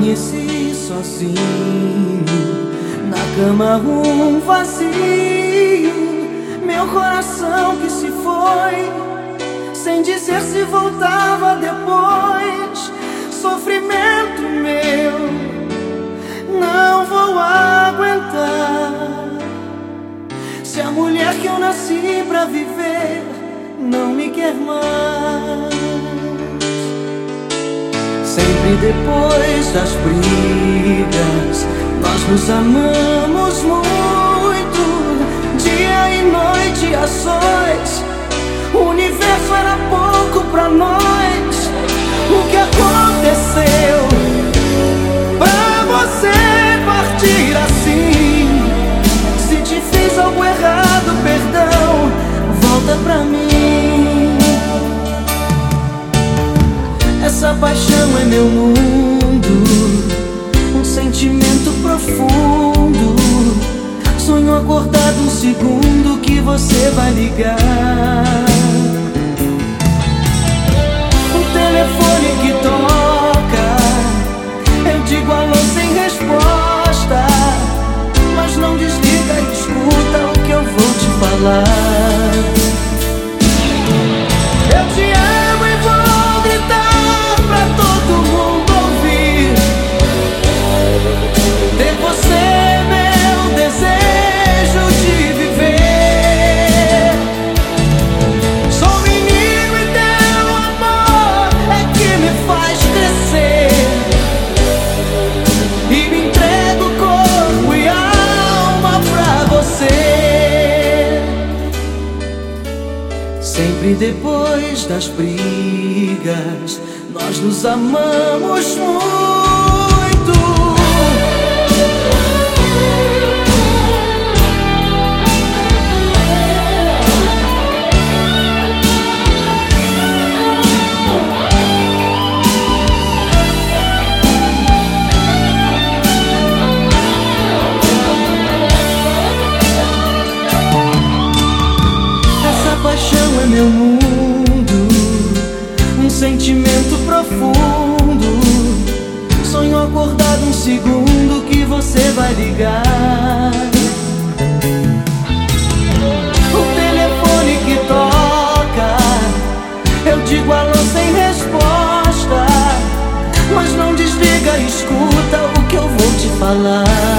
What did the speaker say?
Amanheci sozinho, na cama um vazio, meu coração que se foi, sem dizer se voltava depois. Sofrimento meu, não vou aguentar. Se a mulher que eu nasci pra viver não me quer mais. Sempre depois das brigas, nós nos amamos muito, dia e noite a sós. O universo era pouco pra nós. O que aconteceu pra você partir assim? Se te fiz algo errado, perdão, volta pra mim. Essa paixão é meu mundo, um sentimento profundo. Sonho acordado um segundo que você vai ligar. O telefone que toca, eu digo alô sem resposta, mas não desliga e escuta o que eu vou te falar. Eu te amo e vou gritar pra todo mundo ouvir. Ter você é meu desejo de viver. Sou menino e teu amor é que me faz crescer, e me entrego corpo e alma pra você. Sempre depois das brigas, nós nos amamos muito. Essa paixão é meu mundo, um sentimento profundo. Sonho acordado um segundo que você vai ligar. O telefone que toca, eu digo alô sem resposta, mas não desliga, escuta o que eu vou te falar.